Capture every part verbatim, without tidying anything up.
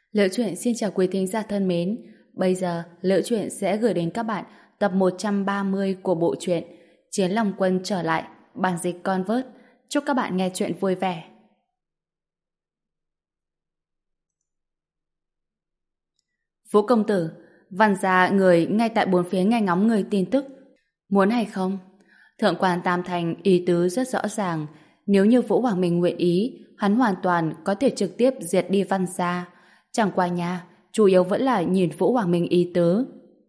Liễu Chuyện xin chào quý thính giả thân mến. Bây giờ, Liễu Chuyện sẽ gửi đến các bạn tập một trăm ba mươi của bộ truyện Chiến Long Quân trở lại, bản dịch Convert. Chúc các bạn nghe chuyện vui vẻ. Vũ công tử, văn gia người ngay tại bốn phía nghe ngóng người tin tức. Muốn hay không? Thượng quan Tam Thành ý tứ rất rõ ràng. Nếu như Vũ Hoàng Minh nguyện ý, hắn hoàn toàn có thể trực tiếp diệt đi văn gia. Chẳng qua nha, chủ yếu vẫn là nhìn Vũ Hoàng Minh ý tứ.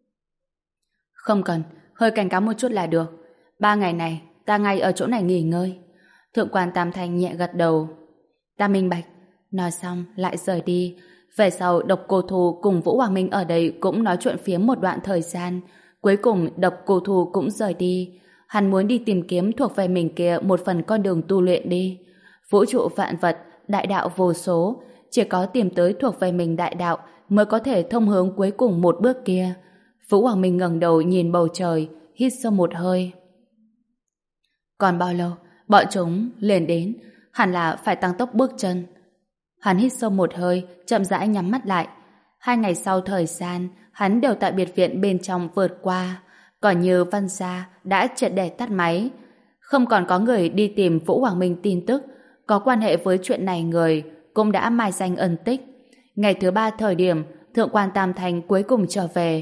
Không cần, hơi cảnh cáo một chút là được. Ba ngày này, ta ngay ở chỗ này nghỉ ngơi. Thượng quan Tam Thanh nhẹ gật đầu. Ta minh bạch. Nói xong, lại rời đi. Về sau, Độc Cô Thù cùng Vũ Hoàng Minh ở đây cũng nói chuyện phiếm một đoạn thời gian. Cuối cùng, Độc Cô Thù cũng rời đi. Hắn muốn đi tìm kiếm thuộc về mình kia một phần con đường tu luyện đi. Vũ trụ vạn vật, đại đạo vô số, chỉ có tìm tới thuộc về mình đại đạo mới có thể thông hướng cuối cùng một bước kia. Vũ Hoàng Minh ngẩng đầu nhìn bầu trời, hít sâu một hơi. Còn bao lâu, bọn chúng liền đến, hẳn là phải tăng tốc bước chân. Hắn hít sâu một hơi, chậm rãi nhắm mắt lại. Hai ngày sau thời gian, hắn đều tại biệt viện bên trong vượt qua. Còn như văn gia đã triệt để tắt máy. Không còn có người đi tìm Vũ Hoàng Minh tin tức, có quan hệ với chuyện này người cũng đã mai danh ẩn tích. Ngày thứ ba thời điểm, Thượng quan Tam Thành cuối cùng trở về.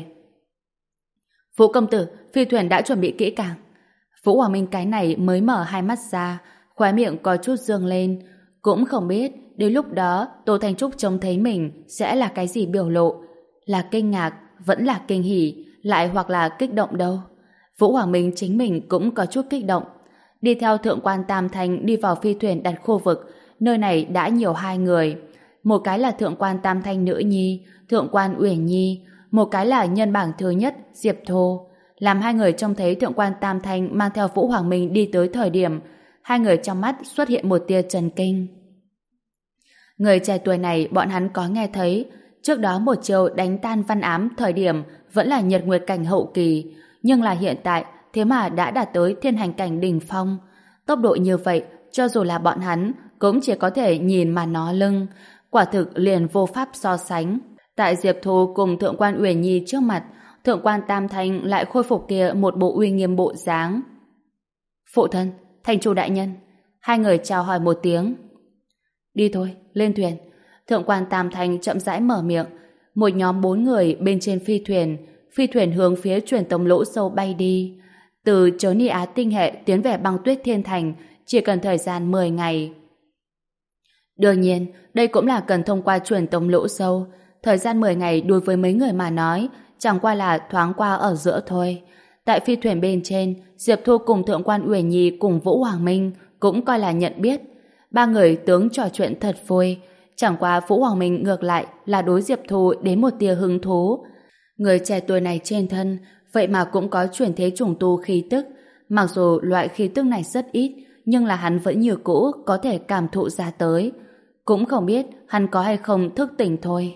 Vũ công tử, phi thuyền đã chuẩn bị kỹ càng. Vũ Hoàng Minh cái này mới mở hai mắt ra, khóe miệng có chút dương lên. Cũng không biết đến lúc đó Tô Thanh Trúc trông thấy mình sẽ là cái gì biểu lộ. Là kinh ngạc, vẫn là kinh hỉ, lại hoặc là kích động đâu. Vũ Hoàng Minh chính mình cũng có chút kích động. Đi theo Thượng quan Tam Thanh đi vào phi thuyền đặt khu vực. Nơi này đã nhiều hai người. Một cái là Thượng quan Tam Thanh nữ nhi, Thượng quan Uyển Nhi. Một cái là nhân bảng thứ nhất, Diệp Thô. Làm hai người trông thấy Thượng quan Tam Thanh mang theo Vũ Hoàng Minh đi tới thời điểm, hai người trong mắt xuất hiện một tia chần kinh. Người trẻ tuổi này bọn hắn có nghe thấy. Trước đó một chiều đánh tan văn ám thời điểm vẫn là nhật nguyệt cảnh hậu kỳ, nhưng là hiện tại thế mà đã đạt tới thiên hành cảnh đỉnh phong. Tốc độ như vậy, cho dù là bọn hắn cũng chỉ có thể nhìn mà nó lưng, quả thực liền vô pháp so sánh. Tại Diệp Thu cùng Thượng quan Uyển Nhi trước mặt, Thượng quan Tam Thanh lại khôi phục kia một bộ uy nghiêm bộ dáng. Phụ thân, thành chủ đại nhân. Hai người chào hỏi một tiếng. Đi thôi, lên thuyền. Thượng quan Tam Thanh chậm rãi mở miệng. Một nhóm bốn người bên trên phi thuyền, phi thuyền hướng phía truyền tống lỗ sâu bay đi. Từ Chớ Ni Á tinh hệ tiến về băng tuyết thiên thành chỉ cần thời gian mười ngày. Đương nhiên, đây cũng là cần thông qua truyền tống lỗ sâu. Thời gian mười ngày đối với mấy người mà nói chẳng qua là thoáng qua ở giữa thôi. Tại phi thuyền bên trên, Diệp Thu cùng Thượng quan Uyển Nhi cùng Vũ Hoàng Minh cũng coi là nhận biết. Ba người tướng trò chuyện thật vui. Chẳng qua Vũ Hoàng Minh ngược lại là đối Diệp Thu đến một tia hứng thú. Người trẻ tuổi này trên thân vậy mà cũng có chuyển thế trùng tu khí tức. Mặc dù loại khí tức này rất ít, nhưng là hắn vẫn như cũ có thể cảm thụ ra tới. Cũng không biết hắn có hay không thức tỉnh thôi.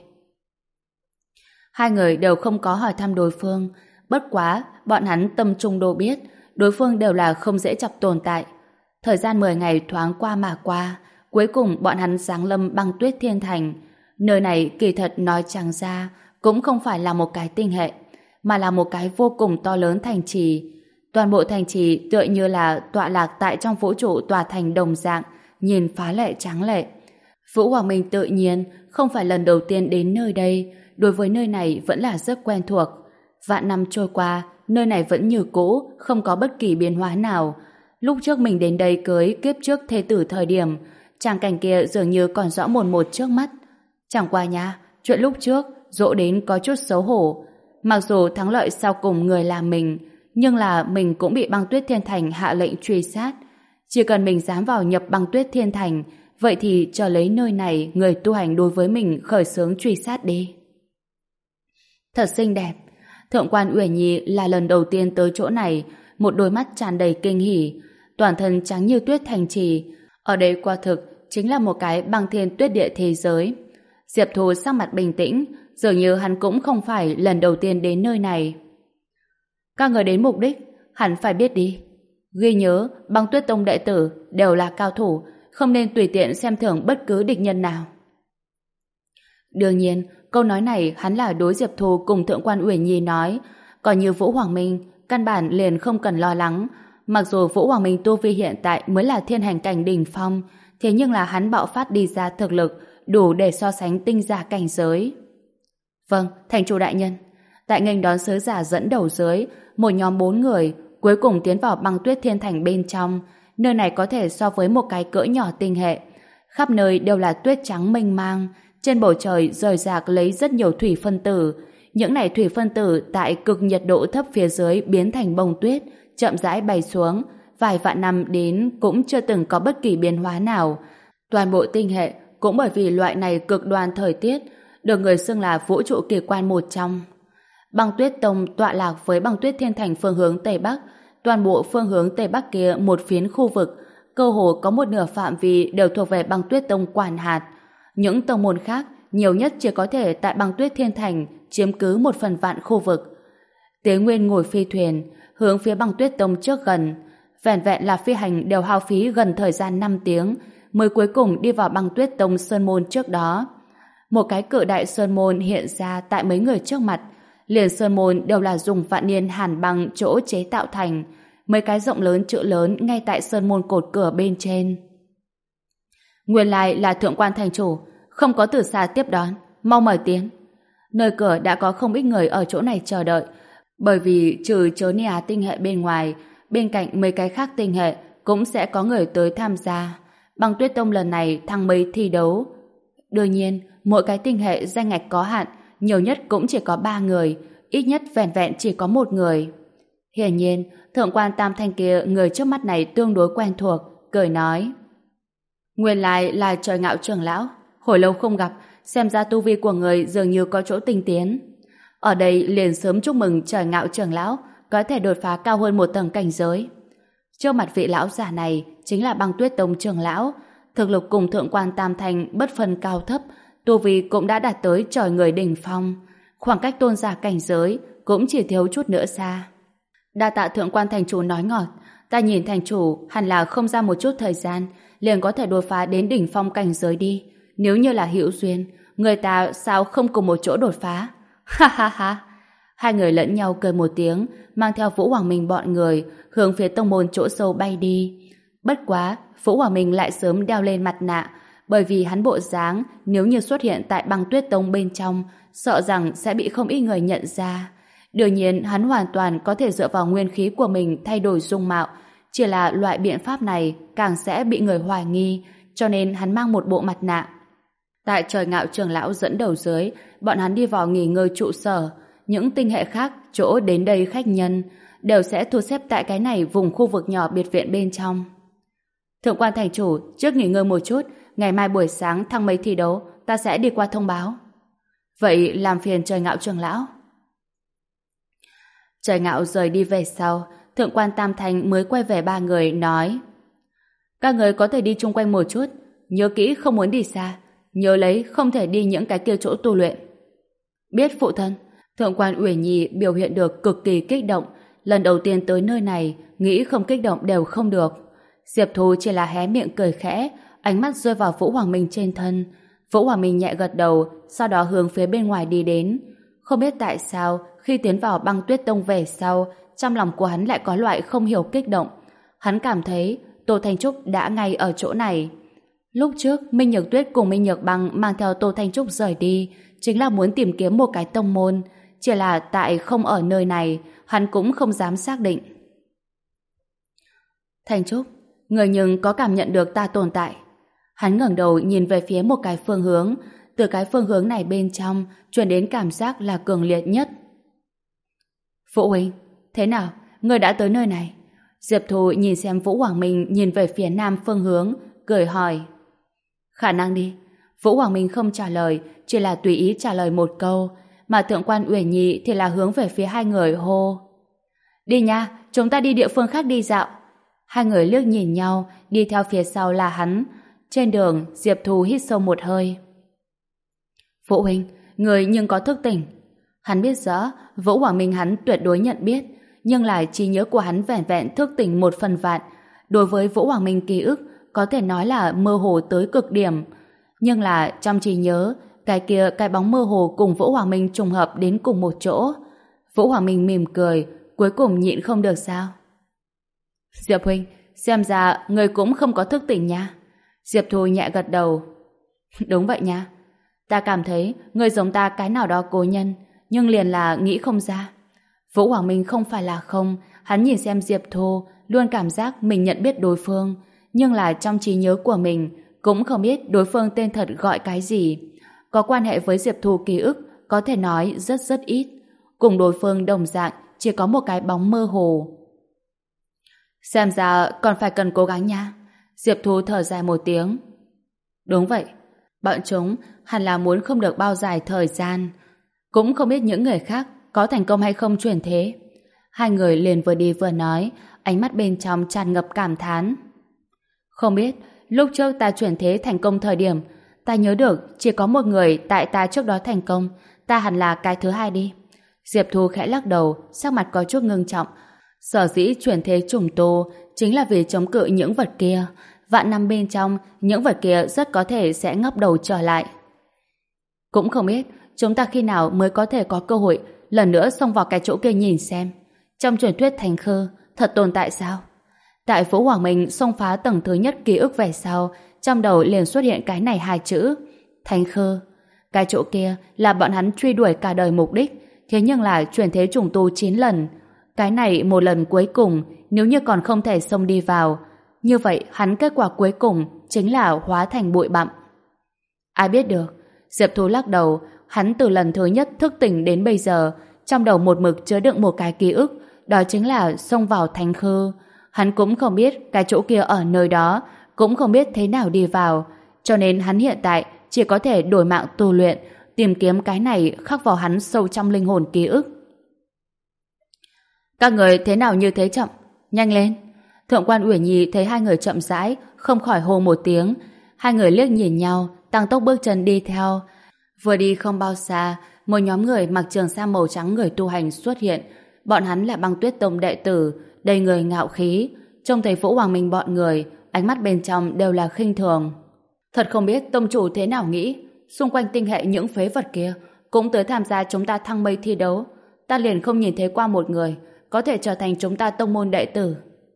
Hai người đều không có hỏi thăm đối phương. Bất quá, bọn hắn tâm trung đều biết đối phương đều là không dễ chọc tồn tại. Thời gian mười ngày thoáng qua mà qua, cuối cùng bọn hắn giáng lâm băng tuyết thiên thành. Nơi này kỳ thật nói chẳng ra cũng không phải là một cái tinh hệ, mà là một cái vô cùng to lớn thành trì. Toàn bộ thành trì tựa như là tọa lạc tại trong vũ trụ tòa thành đồng dạng, nhìn phá lệ tráng lệ. Vũ Hoàng Minh tự nhiên không phải lần đầu tiên đến nơi đây, đối với nơi này vẫn là rất quen thuộc. Vạn năm trôi qua, nơi này vẫn như cũ, không có bất kỳ biến hóa nào. Lúc trước mình đến đây cưới kiếp trước thê tử thời điểm, tràng cảnh kia dường như còn rõ mồn một trước mắt. Chẳng qua nha, chuyện lúc trước dỗ đến có chút xấu hổ. Mặc dù thắng lợi sau cùng người là mình, nhưng là mình cũng bị băng tuyết thiên thành hạ lệnh truy sát. Chỉ cần mình dám vào nhập băng tuyết thiên thành, vậy thì chờ lấy nơi này người tu hành đối với mình khởi xướng truy sát đi. Thật xinh đẹp. Thượng quan Uyển Nhi là lần đầu tiên tới chỗ này, một đôi mắt tràn đầy kinh hỉ, toàn thân trắng như tuyết thành trì. Ở đây quả thực chính là một cái băng thiên tuyết địa thế giới. Diệp Thu sắc mặt bình tĩnh, dường như hắn cũng không phải lần đầu tiên đến nơi này. Các người đến mục đích, hẳn phải biết đi. Ghi nhớ, băng tuyết tông đệ tử đều là cao thủ, không nên tùy tiện xem thường bất cứ địch nhân nào. Đương nhiên, câu nói này hắn là đối Diệp Thu cùng Thượng quan Uyển Nhi nói, còn như Vũ Hoàng Minh, căn bản liền không cần lo lắng. Mặc dù Vũ Hoàng Minh tu vi hiện tại mới là thiên hành cảnh đỉnh phong, thế nhưng là hắn bạo phát đi ra thực lực đủ để so sánh tinh giả cảnh giới. Vâng, thành chủ đại nhân. Tại nghênh đón sứ giả dẫn đầu dưới, một nhóm bốn người cuối cùng tiến vào băng tuyết thiên thành bên trong. Nơi này có thể so với một cái cỡ nhỏ tinh hệ. Khắp nơi đều là tuyết trắng mênh mang, trên bầu trời rời rạc lấy rất nhiều thủy phân tử. Những này thủy phân tử tại cực nhiệt độ thấp phía dưới biến thành bông tuyết, chậm rãi bay xuống, vài vạn năm đến cũng chưa từng có bất kỳ biến hóa nào. Toàn bộ tinh hệ cũng bởi vì loại này cực đoan thời tiết được người xưng là vũ trụ kỳ quan một trong. Băng tuyết tông tọa lạc với băng tuyết thiên thành phương hướng Tây Bắc. Toàn bộ phương hướng Tây Bắc kia một phiến khu vực, cơ hồ có một nửa phạm vi đều thuộc về băng tuyết tông quản hạt. Những tông môn khác nhiều nhất chỉ có thể tại băng tuyết thiên thành chiếm cứ một phần vạn khu vực. Tế Nguyên ngồi phi thuyền hướng phía băng tuyết tông trước gần, vẻn vẹn là phi hành đều hao phí gần thời gian năm tiếng mới cuối cùng đi vào băng tuyết tông sơn môn trước đó. Một cái cự đại sơn môn hiện ra tại mấy người trước mặt, liền sơn môn đều là dùng vạn niên hàn băng chỗ chế tạo thành, mấy cái rộng lớn chữ lớn ngay tại sơn môn cột cửa bên trên. Nguyên lai là thượng quan thành chủ, không có từ xa tiếp đón, mau mời tiến. Nơi cửa đã có không ít người ở chỗ này chờ đợi, bởi vì trừ chớ Nia tinh hệ bên ngoài, bên cạnh mấy cái khác tinh hệ cũng sẽ có người tới tham gia. Băng tuyết tông lần này thăng mấy thi đấu. Đương nhiên, mỗi cái tinh hệ danh ngạch có hạn, nhiều nhất cũng chỉ có ba người, ít nhất vẻn vẹn chỉ có một người. Hiển nhiên, thượng quan Tam Thanh kia người trước mắt này tương đối quen thuộc, cười nói. Nguyên lai là Trời Ngạo trưởng lão, hồi lâu không gặp, xem ra tu vi của người dường như có chỗ tinh tiến. Ở đây liền sớm chúc mừng Trời Ngạo trưởng lão có thể đột phá cao hơn một tầng cảnh giới. Trước mặt vị lão giả này chính là băng tuyết tông trưởng lão, thực lực cùng thượng quan Tam Thanh bất phân cao thấp, tu vi cũng đã đạt tới trời người đỉnh phong, khoảng cách tôn giả cảnh giới cũng chỉ thiếu chút nữa xa. Đa tạ thượng quan thành chủ nói ngọt, ta nhìn thành chủ hẳn là không ra một chút thời gian liền có thể đột phá đến đỉnh phong cảnh giới đi. Nếu như là hữu duyên, người ta sao không cùng một chỗ đột phá? Ha ha ha! Hai người lẫn nhau cười một tiếng, mang theo Vũ Hoàng Minh bọn người hướng phía tông môn chỗ sâu bay đi. Bất quá, Vũ Hoàng Minh lại sớm đeo lên mặt nạ, bởi vì hắn bộ dáng nếu như xuất hiện tại băng tuyết tông bên trong, sợ rằng sẽ bị không ít người nhận ra. Đương nhiên, hắn hoàn toàn có thể dựa vào nguyên khí của mình thay đổi dung mạo, chỉ là loại biện pháp này càng sẽ bị người hoài nghi, cho nên hắn mang một bộ mặt nạ. Tại Trời Ngạo trưởng lão dẫn đầu dưới, bọn hắn đi vào nghỉ ngơi trụ sở. Những tinh hệ khác chỗ đến đây khách nhân đều sẽ thu xếp tại cái này vùng khu vực nhỏ biệt viện bên trong. Thượng quan thành chủ, trước nghỉ ngơi một chút, ngày mai buổi sáng thăng mấy thi đấu, ta sẽ đi qua thông báo. Vậy làm phiền Trời Ngạo trưởng lão. Trời Ngạo rời đi về sau, thượng quan Tam Thanh mới quay về ba người nói: các người có thể đi chung quanh một chút, nhớ kỹ không muốn đi xa, nhớ lấy không thể đi những cái kia chỗ tu luyện. Biết phụ thân. Thượng quan Uyển Nhi biểu hiện được cực kỳ kích động, lần đầu tiên tới nơi này, nghĩ không kích động đều không được. Diệp Thu chỉ là hé miệng cười khẽ, ánh mắt rơi vào Vũ Hoàng Minh trên thân. Vũ Hoàng Minh nhẹ gật đầu, sau đó hướng phía bên ngoài đi đến. Không biết tại sao, khi tiến vào băng tuyết tông về sau, trong lòng của hắn lại có loại không hiểu kích động. Hắn cảm thấy Tô Thanh Trúc đã ngay ở chỗ này. Lúc trước, Minh Nhược Tuyết cùng Minh Nhược Băng mang theo Tô Thanh Trúc rời đi, chính là muốn tìm kiếm một cái tông môn. Chỉ là tại không ở nơi này, hắn cũng không dám xác định. Thanh Trúc, người nhưng có cảm nhận được ta tồn tại. Hắn ngẩng đầu nhìn về phía một cái phương hướng, từ cái phương hướng này bên trong truyền đến cảm giác là cường liệt nhất. Phụ huynh, thế nào? Người đã tới nơi này? Diệp Thu nhìn xem Vũ Hoàng Minh nhìn về phía nam phương hướng, cười hỏi. Khả năng đi. Vũ Hoàng Minh không trả lời, chỉ là tùy ý trả lời một câu, mà thượng quan Uyển Nhi thì là hướng về phía hai người hô. Đi nha, chúng ta đi địa phương khác đi dạo. Hai người liếc nhìn nhau, đi theo phía sau là hắn. Trên đường, Diệp Thu hít sâu một hơi. Phụ huynh, người nhưng có thức tỉnh. Hắn biết rõ, Vũ Hoàng Minh hắn tuyệt đối nhận biết, nhưng lại trí nhớ của hắn vẻn vẹn thức tỉnh một phần vạn. Đối với Vũ Hoàng Minh ký ức, có thể nói là mơ hồ tới cực điểm. Nhưng là trong trí nhớ, cái kia cái bóng mơ hồ cùng Vũ Hoàng Minh trùng hợp đến cùng một chỗ. Vũ Hoàng Minh mỉm cười, cuối cùng nhịn không được sao. Diệp huynh, xem ra người cũng không có thức tỉnh nha. Diệp Thu nhẹ gật đầu. Đúng vậy nha. Ta cảm thấy người giống ta cái nào đó cố nhân, nhưng liền là nghĩ không ra. Vũ Hoàng Minh không phải là không, hắn nhìn xem Diệp Thu, luôn cảm giác mình nhận biết đối phương, nhưng là trong trí nhớ của mình cũng không biết đối phương tên thật gọi cái gì. Có quan hệ với Diệp Thu ký ức có thể nói rất rất ít. Cùng đối phương đồng dạng chỉ có một cái bóng mơ hồ. Xem ra còn phải cần cố gắng nha. Diệp Thu thở dài một tiếng. Đúng vậy, bọn chúng hẳn là muốn không được bao dài thời gian. Cũng không biết những người khác có thành công hay không chuyển thế. Hai người liền vừa đi vừa nói, ánh mắt bên trong tràn ngập cảm thán. Không biết, lúc trước ta chuyển thế thành công thời điểm, ta nhớ được chỉ có một người tại ta trước đó thành công, ta hẳn là cái thứ hai đi. Diệp Thu khẽ lắc đầu, sắc mặt có chút ngưng trọng. Sở dĩ chuyển thế trùng tu chính là vì chống cự những vật kia. Vạn năm bên trong, những vật kia rất có thể sẽ ngóc đầu trở lại. Cũng không biết chúng ta khi nào mới có thể có cơ hội lần nữa xông vào cái chỗ kia nhìn xem. Trong truyền thuyết Thành Khư thật tồn tại sao? Tại Vũ Hoàng Minh xông phá tầng thứ nhất ký ức về sau, trong đầu liền xuất hiện cái này hai chữ Thành Khư. Cái chỗ kia là bọn hắn truy đuổi cả đời mục đích, thế nhưng là chuyển thế trùng tu chín lần. Cái này một lần cuối cùng, nếu như còn không thể xông đi vào, như vậy hắn kết quả cuối cùng chính là hóa thành bụi bặm. Ai biết được? Diệp Thu lắc đầu, hắn từ lần thứ nhất thức tỉnh đến bây giờ, trong đầu một mực chứa đựng một cái ký ức, đó chính là xông vào Thành Khư. Hắn cũng không biết cái chỗ kia ở nơi đó, cũng không biết thế nào đi vào, cho nên hắn hiện tại chỉ có thể đổi mạng tu luyện, tìm kiếm cái này khắc vào hắn sâu trong linh hồn ký ức. Các người thế nào như thế chậm? Nhanh lên! Thượng quan Uyển Nhi thấy hai người chậm rãi, không khỏi hô một tiếng. Hai người liếc nhìn nhau, tăng tốc bước chân đi theo. Vừa đi không bao xa, một nhóm người mặc trường sam màu trắng người tu hành xuất hiện. Bọn hắn là Băng Tuyết Tông đệ tử, đầy người ngạo khí. Trông thấy Vũ Hoàng Minh bọn người, ánh mắt bên trong đều là khinh thường. Thật không biết tông chủ thế nào nghĩ, xung quanh tinh hệ những phế vật kia cũng tới tham gia chúng ta thăng mây thi đấu. Ta liền không nhìn thấy qua một người có thể trở thành chúng ta tông môn đệ tử.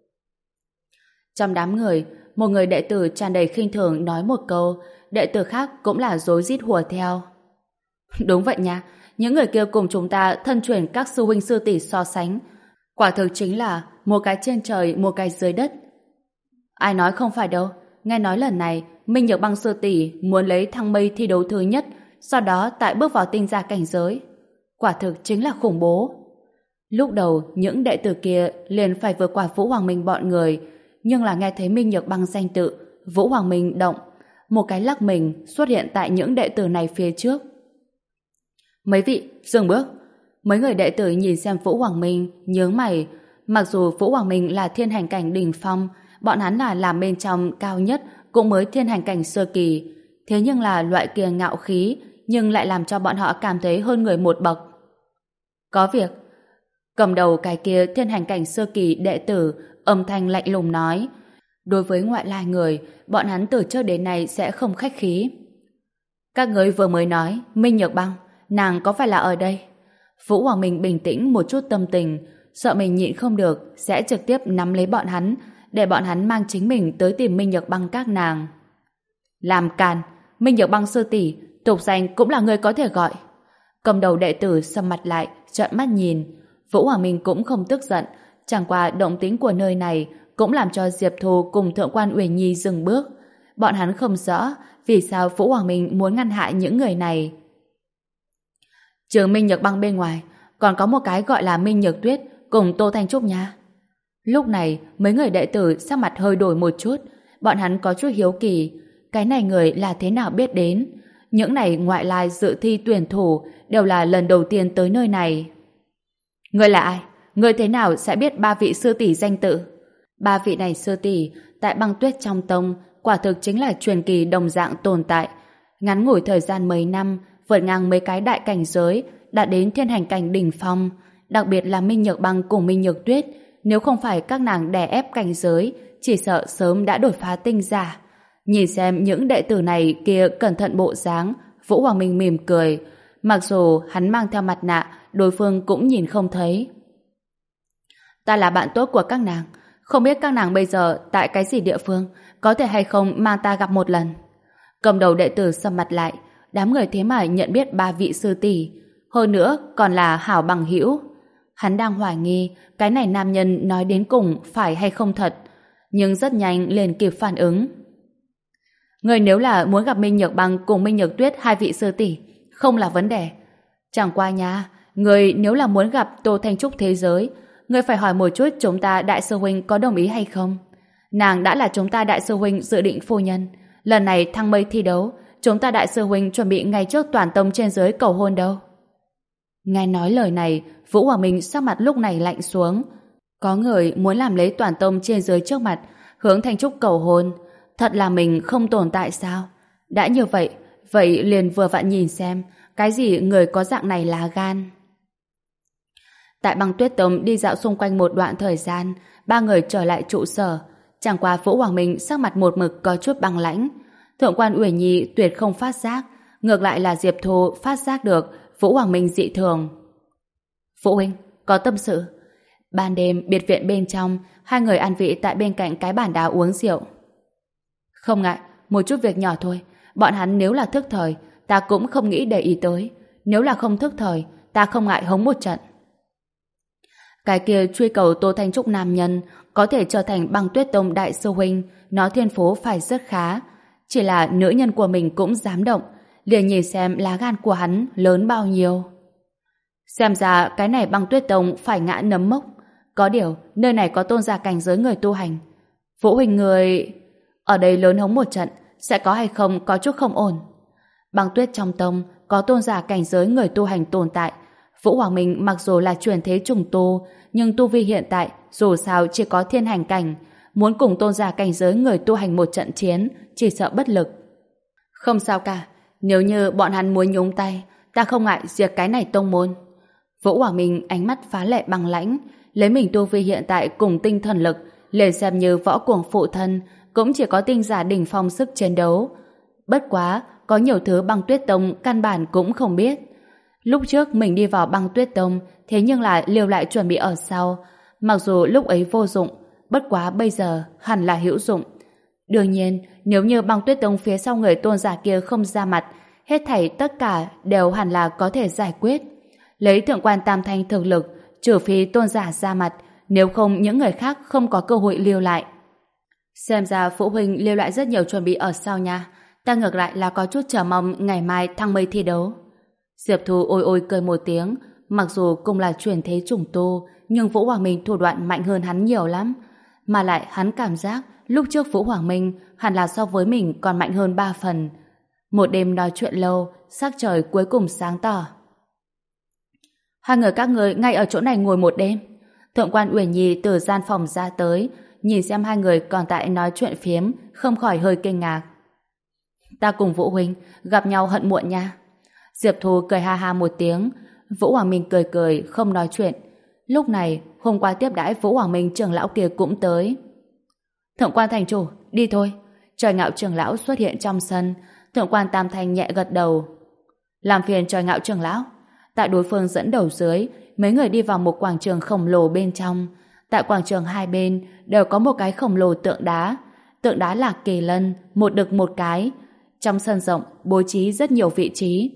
Trong đám người, một người đệ tử tràn đầy khinh thường nói một câu, đệ tử khác cũng là rối rít hùa theo. Đúng vậy nha, những người kia cùng chúng ta thân truyền các sư huynh sư tỷ so sánh, quả thực chính là một cái trên trời, một cái dưới đất. Ai nói không phải đâu, nghe nói lần này Minh Nhược Băng sư tỷ muốn lấy thăng mây thi đấu thứ nhất, sau đó tại bước vào tinh gia cảnh giới. Quả thực chính là khủng bố. Lúc đầu những đệ tử kia liền phải vượt qua Vũ Hoàng Minh bọn người, nhưng là nghe thấy Minh Nhược Băng danh tự, Vũ Hoàng Minh động, một cái lắc mình xuất hiện tại những đệ tử này phía trước. Mấy vị, dừng bước. Mấy người đệ tử nhìn xem Vũ Hoàng Minh, nhướng mày. Mặc dù Vũ Hoàng Minh là thiên hành cảnh đỉnh phong, bọn hắn là làm bên trong cao nhất cũng mới thiên hành cảnh sơ kỳ, thế nhưng là loại kia ngạo khí, nhưng lại làm cho bọn họ cảm thấy hơn người một bậc. Có việc. Cầm đầu cái kia thiên hành cảnh sơ kỳ đệ tử âm thanh lạnh lùng nói. Đối với ngoại lai người, bọn hắn từ trước đến nay sẽ không khách khí. Các người vừa mới nói Minh Nhược Băng, nàng có phải là ở đây? Vũ Hoàng Minh bình tĩnh một chút tâm tình, sợ mình nhịn không được sẽ trực tiếp nắm lấy bọn hắn, để bọn hắn mang chính mình tới tìm Minh Nhược Băng các nàng. Làm càn, Minh Nhược Băng sư tỷ, tục danh cũng là người có thể gọi. Cầm đầu đệ tử sầm mặt lại, trợn mắt nhìn. Vũ Hoàng Minh cũng không tức giận, chẳng qua động tĩnh của nơi này cũng làm cho Diệp Thu cùng Thượng quan Uyển Nhi dừng bước. Bọn hắn không rõ vì sao Vũ Hoàng Minh muốn ngăn hại những người này. Trừ Minh Nhược Băng bên ngoài, còn có một cái gọi là Minh Nhược Tuyết cùng Tô Thanh Trúc nha. Lúc này, mấy người đệ tử sắc mặt hơi đổi một chút, bọn hắn có chút hiếu kỳ, cái này người là thế nào biết đến. Những này ngoại lai dự thi tuyển thủ đều là lần đầu tiên tới nơi này. Ngươi là ai? Ngươi thế nào sẽ biết ba vị sư tỷ danh tự? Ba vị này sư tỷ tại Băng Tuyết trong tông quả thực chính là truyền kỳ đồng dạng tồn tại. Ngắn ngủi thời gian mấy năm, vượt ngang mấy cái đại cảnh giới, đạt đến thiên hành cảnh đỉnh phong. Đặc biệt là Minh Nhược Băng cùng Minh Nhược Tuyết, nếu không phải các nàng đè ép cảnh giới, chỉ sợ sớm đã đột phá tinh giả. Nhìn xem những đệ tử này kia cẩn thận bộ dáng, Vũ Hoàng Minh mỉm cười. Mặc dù hắn mang theo mặt nạ, đối phương cũng nhìn không thấy. Ta là bạn tốt của các nàng. Không biết các nàng bây giờ tại cái gì địa phương, có thể hay không mang ta gặp một lần. Cầm đầu đệ tử sầm mặt lại, đám người thế mà nhận biết ba vị sư tỷ, hơn nữa còn là hảo bằng hữu. Hắn đang hoài nghi cái này nam nhân nói đến cùng phải hay không thật, nhưng rất nhanh liền kịp phản ứng. Người nếu là muốn gặp Minh Nhược Băng cùng Minh Nhược Tuyết hai vị sư tỷ, không là vấn đề. Chẳng qua nha, người nếu là muốn gặp Tô Thanh Trúc thế giới, người phải hỏi một chút chúng ta đại sư huynh có đồng ý hay không. Nàng đã là chúng ta đại sư huynh dự định phu nhân. Lần này thăng mây thi đấu, chúng ta đại sư huynh chuẩn bị ngay trước toàn tông trên dưới cầu hôn đâu. Nghe nói lời này, Vũ Hoàng Minh sắc mặt lúc này lạnh xuống. Có người muốn làm lấy toàn tông trên dưới trước mặt, hướng Thanh Trúc cầu hôn. Thật là mình không tồn tại sao? Đã như vậy, vậy liền vừa vặn nhìn xem cái gì người có dạng này là gan. Tại Băng Tuyết Tông đi dạo xung quanh một đoạn thời gian, ba người trở lại trụ sở. Chẳng qua Vũ Hoàng Minh sắc mặt một mực có chút băng lãnh. Thượng quan Uyển Nhi tuyệt không phát giác, ngược lại là Diệp Thu phát giác được Vũ Hoàng Minh dị thường. Vũ huynh, có tâm sự. Ban đêm biệt viện bên trong, hai người ăn vị tại bên cạnh cái bàn đá uống rượu. Không ngại, một chút việc nhỏ thôi. Bọn hắn nếu là thức thời, ta cũng không nghĩ để ý tới. Nếu là không thức thời, ta không ngại hống một trận. Cái kia truy cầu Tô Thanh Trúc nam nhân có thể trở thành Băng Tuyết Tông đại sư huynh, nó thiên phú phải rất khá. Chỉ là nữ nhân của mình cũng dám động, liền nhìn xem lá gan của hắn lớn bao nhiêu. Xem ra cái này Băng Tuyết Tông phải ngã nấm mốc. Có điều, nơi này có tôn giả cảnh giới người tu hành. Vũ huynh người... Ở đây lớn hống một trận, sẽ có hay không có chút không ổn. Băng Tuyết trong tông có tôn giả cảnh giới người tu hành tồn tại. Vũ Hoàng Minh mặc dù là chuyển thế trùng tu, nhưng tu vi hiện tại dù sao chỉ có thiên hành cảnh. Muốn cùng tôn giả cảnh giới người tu hành một trận chiến, chỉ sợ bất lực. Không sao cả, nếu như bọn hắn muốn nhúng tay, ta không ngại diệt cái này tông môn. Vũ Hoàng Minh ánh mắt phá lệ băng lãnh, lấy mình tu vi hiện tại cùng tinh thần lực, liền xem như võ cuồng phụ thân, cũng chỉ có tinh giả đỉnh phong sức chiến đấu. Bất quá, có nhiều thứ Băng Tuyết Tông căn bản cũng không biết. Lúc trước mình đi vào Băng Tuyết Tông, thế nhưng là liều lại chuẩn bị ở sau. Mặc dù lúc ấy vô dụng, bất quá bây giờ hẳn là hữu dụng. Đương nhiên, nếu như Băng Tuyết Tông phía sau người tôn giả kia không ra mặt, hết thảy tất cả đều hẳn là có thể giải quyết. Lấy thượng quan Tam Thanh thực lực, trừ phi tôn giả ra mặt, nếu không những người khác không có cơ hội lưu lại. Xem ra phụ huynh lưu lại rất nhiều chuẩn bị ở sau nha. Ta ngược lại là có chút chờ mong ngày mai thăng mây thi đấu. Diệp Thu ôi ôi cười một tiếng, mặc dù cùng là chuyển thế trùng tu, nhưng Vũ Hoàng Minh thủ đoạn mạnh hơn hắn nhiều lắm. Mà lại hắn cảm giác lúc trước Vũ Hoàng Minh hẳn là so với mình còn mạnh hơn ba phần. Một đêm nói chuyện lâu, sắc trời cuối cùng sáng tỏ. Hai người các người ngay ở chỗ này ngồi một đêm. Thượng quan Uyển Nhi từ gian phòng ra tới, nhìn xem hai người còn tại nói chuyện phiếm, không khỏi hơi kinh ngạc. Ta cùng Vũ huynh gặp nhau hận muộn nha. Diệp Thu cười ha ha một tiếng. Vũ Hoàng Minh cười cười không nói chuyện. Lúc này hôm qua tiếp đãi Vũ Hoàng Minh trưởng lão kia cũng tới. Thượng quan thành chủ, đi thôi. Trời Ngạo trưởng lão xuất hiện trong sân. Thượng quan Tam Thanh nhẹ gật đầu. Làm phiền Trời Ngạo trưởng lão. Tại đối phương dẫn đầu dưới, mấy người đi vào một quảng trường khổng lồ bên trong. Tại quảng trường hai bên đều có một cái khổng lồ tượng đá. Tượng đá là kỳ lân, một đực một cái. Trong sân rộng bố trí rất nhiều vị trí.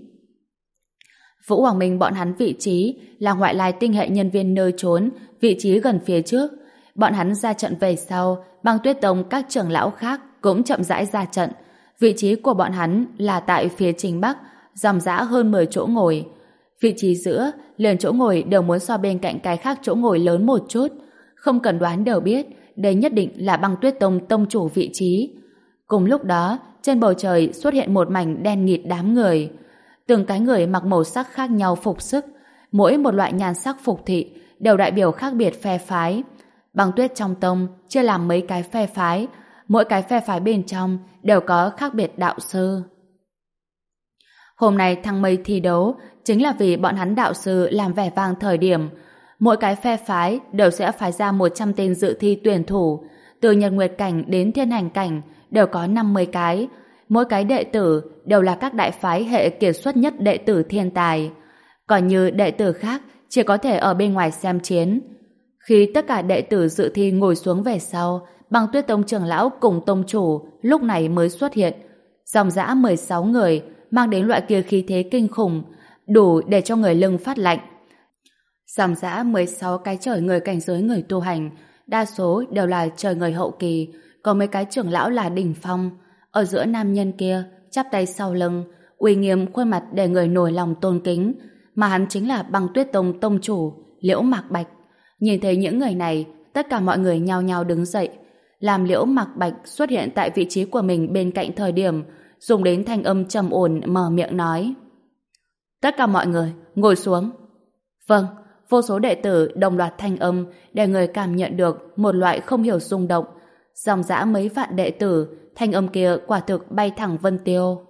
Vũ Hoàng Minh bọn hắn vị trí là ngoại lai tinh hệ nhân viên nơi trốn, vị trí gần phía trước. Bọn hắn ra trận về sau, Băng Tuyết Tông các trưởng lão khác cũng chậm rãi ra trận. Vị trí của bọn hắn là tại phía chính bắc, ròng rã hơn mười chỗ ngồi. Vị trí giữa, liền chỗ ngồi đều muốn so bên cạnh cái khác chỗ ngồi lớn một chút. Không cần đoán đều biết, đây nhất định là Băng Tuyết Tông tông chủ vị trí. Cùng lúc đó, trên bầu trời xuất hiện một mảnh đen nghịt đám người. Từng cái người mặc màu sắc khác nhau phục sức, mỗi một loại nhan sắc phục thị đều đại biểu khác biệt phe phái. Băng Tuyết trong tông chia làm mấy cái phe phái, mỗi cái phe phái bên trong đều có khác biệt đạo sư. Hôm nay thăng mây thi đấu chính là vì bọn hắn đạo sư làm vẻ vang thời điểm. Mỗi cái phe phái đều sẽ phái ra một trăm tên dự thi tuyển thủ, từ Nhật Nguyệt cảnh đến Thiên Hành cảnh đều có năm mươi cái. mỗi cái đệ tử đều là các đại phái hệ kiệt xuất nhất đệ tử thiên tài. Còn như đệ tử khác chỉ có thể ở bên ngoài xem chiến. Khi tất cả đệ tử dự thi ngồi xuống về sau, Băng Tuyết Tông trưởng lão cùng tông chủ lúc này mới xuất hiện. Dòng dã mười sáu người, mang đến loại kia khí thế kinh khủng, đủ để cho người lưng phát lạnh. Dòng dã mười sáu cái trời người cảnh giới người tu hành, đa số đều là trời người hậu kỳ, có mấy cái trưởng lão là đỉnh phong. Ở giữa nam nhân kia, chắp tay sau lưng, uy nghiêm khuôn mặt để người nổi lòng tôn kính, mà hắn chính là Băng Tuyết Tông tông chủ, Liễu Mạc Bạch. Nhìn thấy những người này, tất cả mọi người nhao nhao đứng dậy, làm Liễu Mạc Bạch xuất hiện tại vị trí của mình bên cạnh thời điểm, dùng đến thanh âm trầm ổn mở miệng nói: tất cả mọi người, ngồi xuống. Vâng, vô số đệ tử đồng loạt thanh âm để người cảm nhận được một loại không hiểu rung động. Dòng dã mấy vạn đệ tử, thanh âm kia quả thực bay thẳng vân tiêu.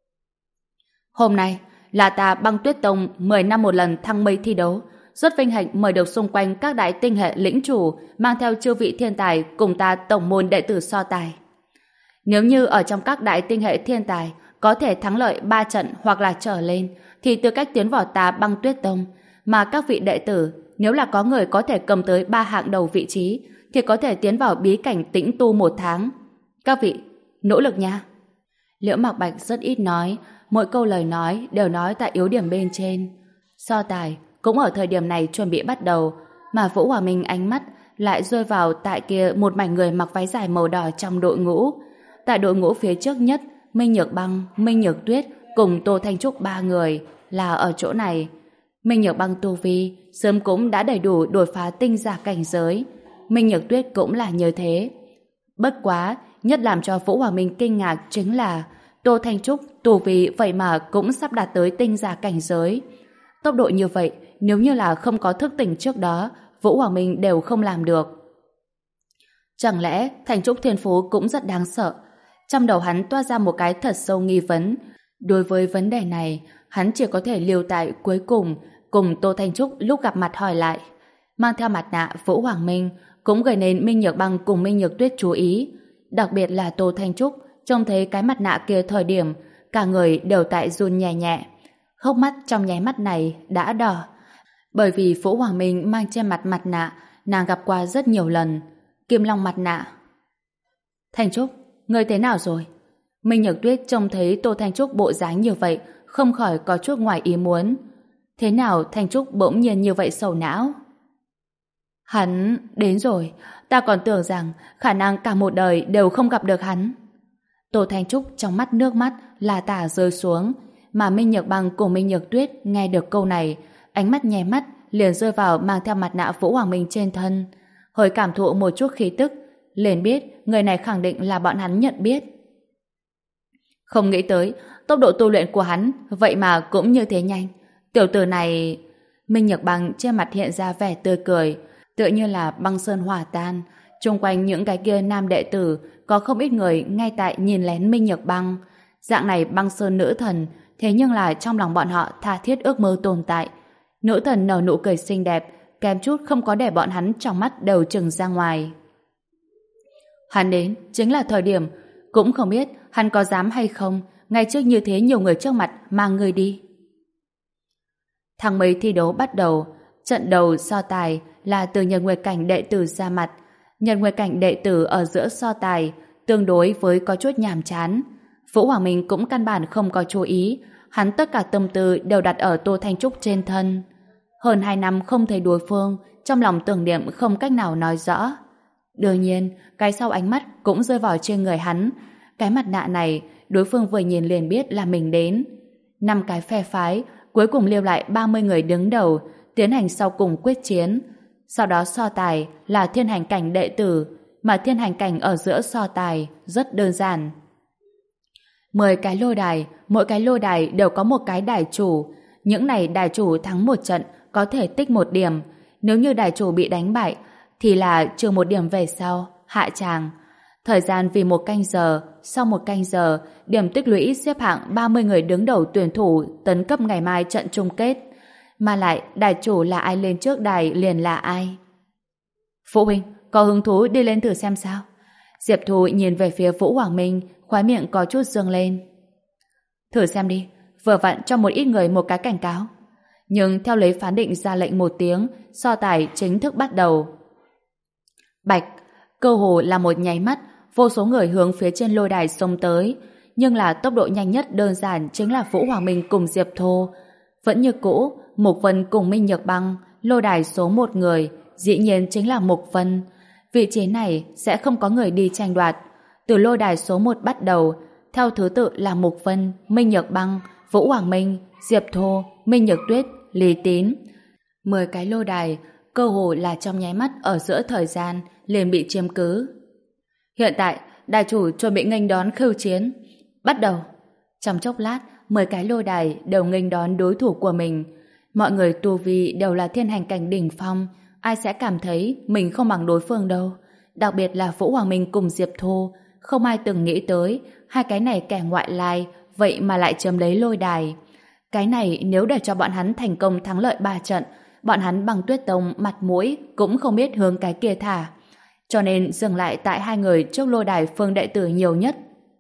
Hôm nay là ta Băng Tuyết Tông mười năm một lần thăng mây thi đấu, rất vinh hạnh mời được xung quanh các đại tinh hệ lĩnh chủ mang theo chư vị thiên tài cùng ta tổng môn đệ tử so tài. Nếu như ở trong các đại tinh hệ thiên tài có thể thắng lợi ba trận hoặc là trở lên thì tư cách tiến vào ta Băng Tuyết Tông, mà các vị đệ tử nếu là có người có thể cầm tới ba hạng đầu vị trí thì có thể tiến vào bí cảnh tĩnh tu một tháng. Các vị, nỗ lực nha. Liễu Mạc Bạch rất ít nói, mỗi câu lời nói đều nói tại yếu điểm bên trên. So tài cũng ở thời điểm này chuẩn bị bắt đầu, mà Vũ Hòa Minh ánh mắt lại rơi vào tại kia một mảnh người mặc váy dài màu đỏ trong đội ngũ. Tại đội ngũ phía trước nhất, Minh Nhược Băng, Minh Nhược Tuyết cùng Tô Thanh Trúc ba người là ở chỗ này. Minh Nhược Băng tu vi sớm cũng đã đầy đủ đột phá tinh giả cảnh giới. Minh Nhược Tuyết cũng là như thế. Bất quá, nhất làm cho Vũ Hòa Minh kinh ngạc chính là Tô Thanh Trúc tu vi vậy mà cũng sắp đạt tới tinh giả cảnh giới. Tốc độ như vậy, nếu như là không có thức tỉnh trước đó, Vũ Hòa Minh đều không làm được. Chẳng lẽ Thanh Trúc thiên phú cũng rất đáng sợ? Trong đầu hắn toát ra một cái thật sâu nghi vấn. Đối với vấn đề này, hắn chỉ có thể lưu tại cuối cùng cùng Tô Thanh Trúc lúc gặp mặt hỏi lại. Mang theo mặt nạ Vũ Hoàng Minh cũng gây nên Minh Nhược Băng cùng Minh Nhược Tuyết chú ý. Đặc biệt là Tô Thanh Trúc trông thấy cái mặt nạ kia thời điểm cả người đều tại run nhẹ nhẹ. Hốc mắt trong nháy mắt này đã đỏ. Bởi vì Vũ Hoàng Minh mang trên mặt mặt nạ nàng gặp qua rất nhiều lần. Kim Long mặt nạ. Thanh Trúc, ngươi thế nào rồi? Minh Nhược Tuyết trông thấy Tô Thanh Trúc bộ dáng như vậy không khỏi có chút ngoài ý muốn. Thế nào Thanh Trúc bỗng nhiên như vậy sầu não? Hắn đến rồi, ta còn tưởng rằng khả năng cả một đời đều không gặp được hắn. Tô Thanh Trúc trong mắt nước mắt là tả rơi xuống, mà Minh Nhược Băng cùng Minh Nhược Tuyết nghe được câu này, ánh mắt nháy mắt liền rơi vào mang theo mặt nạ Vũ Hoàng Minh trên thân. Hơi cảm thụ một chút khí tức, liền biết người này khẳng định là bọn hắn nhận biết. Không nghĩ tới, tốc độ tu luyện của hắn vậy mà cũng như thế nhanh. Tiểu tử này... Minh Nhược Băng trên mặt hiện ra vẻ tươi cười, tựa như là băng sơn hỏa tan. Xung quanh những cái kia nam đệ tử có không ít người ngay tại nhìn lén Minh Nhược Băng. Dạng này băng sơn nữ thần, thế nhưng là trong lòng bọn họ tha thiết ước mơ tồn tại. Nữ thần nở nụ cười xinh đẹp, kém chút không có để bọn hắn trong mắt đều trừng ra ngoài. Hắn đến chính là thời điểm, cũng không biết hắn có dám hay không ngay trước như thế nhiều người trước mặt mang người đi. Tháng mấy thi đấu bắt đầu, trận đầu so tài là từ Nhật Nguyệt Cảnh đệ tử ra mặt. Nhật Nguyệt Cảnh đệ tử ở giữa so tài tương đối với có chút nhàm chán. Vũ Hoàng Minh cũng căn bản không có chú ý, hắn tất cả tâm tư đều đặt ở Tô Thanh Trúc trên thân. Hơn hai năm không thấy đối phương, trong lòng tưởng niệm không cách nào nói rõ. Đương nhiên, cái sau ánh mắt cũng rơi vào trên người hắn. Cái mặt nạ này, đối phương vừa nhìn liền biết là mình đến. Năm cái phe phái, cuối cùng lưu lại ba mươi người đứng đầu, tiến hành sau cùng quyết chiến. Sau đó so tài là thiên hành cảnh đệ tử, mà thiên hành cảnh ở giữa so tài rất đơn giản. Mười cái lôi đài, mỗi cái lôi đài đều có một cái đài chủ. Những này đài chủ thắng một trận có thể tích một điểm. Nếu như đài chủ bị đánh bại thì là trừ một điểm về sau, hạ tràng. Thời gian vì một canh giờ, sau một canh giờ, điểm tích lũy xếp hạng ba mươi người đứng đầu tuyển thủ tấn cấp ngày mai trận chung kết. Mà lại, đài chủ là ai lên trước đài liền là ai. Phụ huynh, có hứng thú đi lên thử xem sao? Diệp Thu nhìn về phía Vũ Hoàng Minh, khóe miệng có chút dương lên. Thử xem đi, vừa vặn cho một ít người một cái cảnh cáo. Nhưng theo lấy phán định ra lệnh một tiếng, so tài chính thức bắt đầu. Bạch, cơ hồ là một nháy mắt, vô số người hướng phía trên lôi đài xông tới, nhưng là tốc độ nhanh nhất đơn giản chính là Vũ Hoàng Minh cùng Diệp Thu. Vẫn như cũ, Mục Vân cùng Minh Nhược Băng, lôi đài số một người, dĩ nhiên chính là Mục Vân. Vị trí này sẽ không có người đi tranh đoạt. Từ lôi đài số một bắt đầu, theo thứ tự là Mục Vân, Minh Nhược Băng, Vũ Hoàng Minh, Diệp Thu, Minh Nhược Tuyết, Lý Tín. Mười cái lôi đài, cơ hồ là trong nháy mắt ở giữa thời gian, liền bị chiếm cứ. Hiện tại, đài chủ chuẩn bị nghênh đón khiêu chiến. Bắt đầu. Trong chốc lát, mười cái lôi đài đều nghênh đón đối thủ của mình. Mọi người tu vi đều là thiên hành cảnh đỉnh phong, ai sẽ cảm thấy mình không bằng đối phương đâu. Đặc biệt là Vũ Hoàng Minh cùng Diệp Thu, không ai từng nghĩ tới hai cái này kẻ ngoại lai, vậy mà lại chiếm lấy lôi đài. Cái này nếu để cho bọn hắn thành công thắng lợi ba trận, bọn hắn bằng Tuyết Tông mặt mũi cũng không biết hướng cái kia thả. Cho nên dừng lại tại hai người trước lôi đài phương đệ tử nhiều nhất.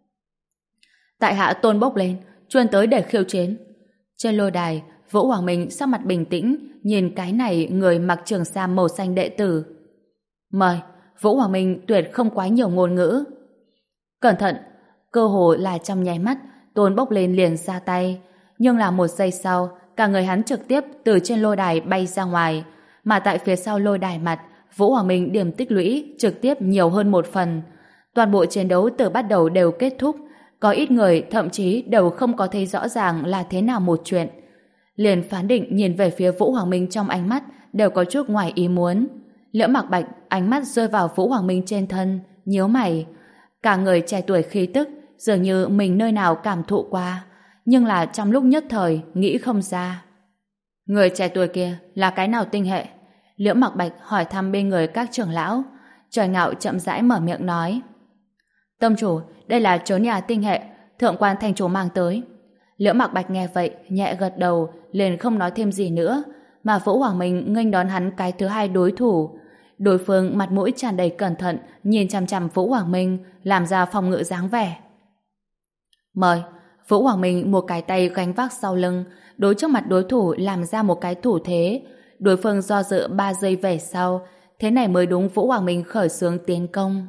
Tại hạ tôn bốc lên, chuyên tới để khiêu chiến. Trên lôi đài, Vũ Hoàng Minh sắc mặt bình tĩnh, nhìn cái này người mặc trường sam màu xanh đệ tử. Mời, Vũ Hoàng Minh tuyệt không quá nhiều ngôn ngữ. Cẩn thận, cơ hồ là trong nháy mắt, tôn bốc lên liền ra tay. Nhưng là một giây sau, cả người hắn trực tiếp từ trên lôi đài bay ra ngoài, mà tại phía sau lôi đài mặt, Vũ Hoàng Minh điểm tích lũy trực tiếp nhiều hơn một phần. Toàn bộ chiến đấu từ bắt đầu đều kết thúc, có ít người thậm chí đều không có thấy rõ ràng là thế nào một chuyện. Liền phán định nhìn về phía Vũ Hoàng Minh trong ánh mắt đều có chút ngoài ý muốn. Liễu Mặc Bạch ánh mắt rơi vào Vũ Hoàng Minh trên thân, nhíu mày. Cả người trẻ tuổi khí tức dường như mình nơi nào cảm thụ qua, nhưng là trong lúc nhất thời nghĩ không ra. Người trẻ tuổi kia là cái nào tinh hệ? Liễu Mặc Bạch hỏi thăm bên người các trưởng lão. Trời Ngạo chậm rãi mở miệng nói. Tông chủ, đây là trốn nhà tinh hệ, thượng quan thành chủ mang tới. Liễu Mặc Bạch nghe vậy, nhẹ gật đầu, liền không nói thêm gì nữa, mà Vũ Hoàng Minh nghênh đón hắn cái thứ hai đối thủ. Đối phương mặt mũi tràn đầy cẩn thận, nhìn chằm chằm Vũ Hoàng Minh, làm ra phòng ngự dáng vẻ. Mời. Vũ Hoàng Minh một cái tay gánh vác sau lưng, đối trước mặt đối thủ làm ra một cái thủ thế. Đối phương do dự ba giây về sau, thế này mới đúng Vũ Hoàng Minh khởi xướng tiến công.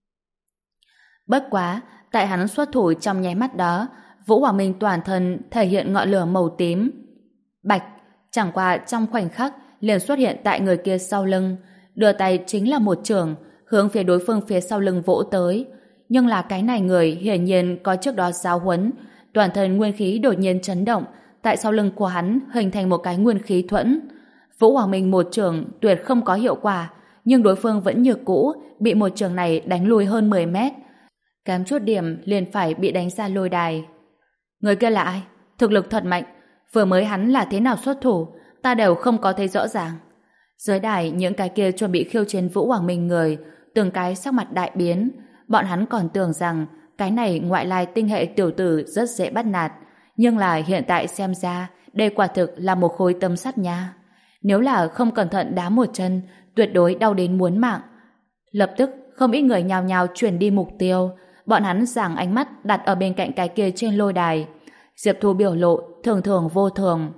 Bất quá, tại hắn xuất thủ trong nháy mắt đó, Vũ Hoàng Minh toàn thân thể hiện ngọn lửa màu tím. Bạch, chẳng qua trong khoảnh khắc liền xuất hiện tại người kia sau lưng, đưa tay chính là một chưởng, hướng phía đối phương phía sau lưng vỗ tới. Nhưng là cái này người hiển nhiên có trước đó giáo huấn, toàn thân nguyên khí đột nhiên chấn động, tại sau lưng của hắn hình thành một cái nguyên khí thuẫn. Vũ Hoàng Minh một chưởng tuyệt không có hiệu quả, nhưng đối phương vẫn như cũ, bị một chưởng này đánh lùi hơn mười mét. Kém chút điểm liền phải bị đánh ra lôi đài. Người kia là ai? Thực lực thật mạnh. Vừa mới hắn là thế nào xuất thủ, ta đều không có thấy rõ ràng. Dưới đài, những cái kia chuẩn bị khiêu chiến Vũ Hoàng Minh người, từng cái sắc mặt đại biến. Bọn hắn còn tưởng rằng cái này ngoại lai tinh hệ tiểu tử rất dễ bắt nạt, nhưng là hiện tại xem ra đây quả thực là một khối tấm sắt nha. Nếu là không cẩn thận đá một chân, tuyệt đối đau đến muốn mạng. Lập tức không ít người nhào nhào chuyển đi mục tiêu, bọn hắn giằng ánh mắt đặt ở bên cạnh cái kia trên lôi đài. Diệp Thu biểu lộ thường thường vô thường.